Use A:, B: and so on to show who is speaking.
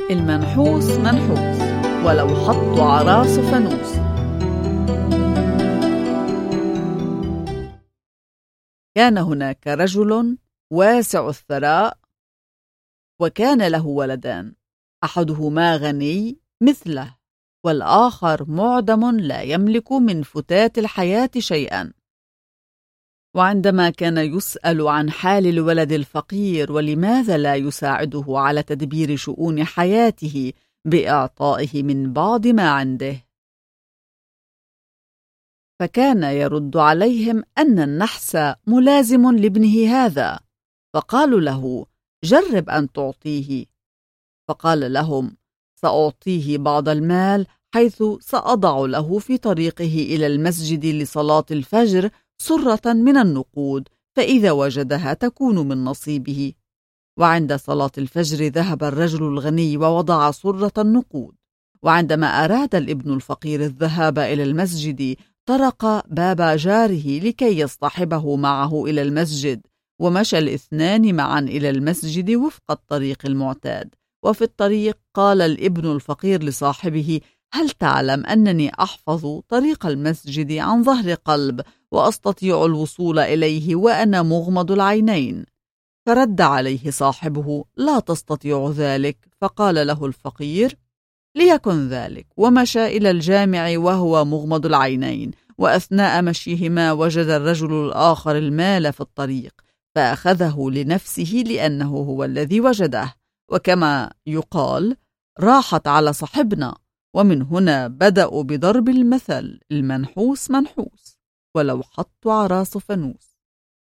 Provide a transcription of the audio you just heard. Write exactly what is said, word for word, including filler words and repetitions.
A: المنحوس منحوس ولو حطوا عراس فانوس. كان هناك رجل واسع الثراء، وكان له ولدان، أحدهما غني مثله، والآخر معدم لا يملك من فتات الحياة شيئا. وعندما كان يسأل عن حال الولد الفقير ولماذا لا يساعده على تدبير شؤون حياته بإعطائه من بعض ما عنده، فكان يرد عليهم أن النحس ملازم لابنه هذا، فقالوا له: جرب أن تعطيه. فقال لهم: سأعطيه بعض المال، حيث سأضع له في طريقه إلى المسجد لصلاة الفجر سرة من النقود، فإذا وجدها تكون من نصيبه. وعند صلاة الفجر ذهب الرجل الغني ووضع سرة النقود. وعندما أراد الابن الفقير الذهاب إلى المسجد طرق باب جاره لكي يصطحبه معه إلى المسجد، ومشى الاثنان معا إلى المسجد وفق الطريق المعتاد. وفي الطريق قال الابن الفقير لصاحبه: هل تعلم أنني أحفظ طريق المسجد عن ظهر قلب، وأستطيع الوصول إليه وأنا مغمض العينين؟ فرد عليه صاحبه: لا تستطيع ذلك. فقال له الفقير: ليكن ذلك. ومشى إلى الجامع وهو مغمض العينين، وأثناء مشيهما وجد الرجل الآخر المال في الطريق، فأخذه لنفسه لأنه هو الذي وجده. وكما يقال: راحت على صاحبنا. ومن هنا بدأوا بضرب المثل: المنحوس منحوس ولو حطوا عراس فانوس.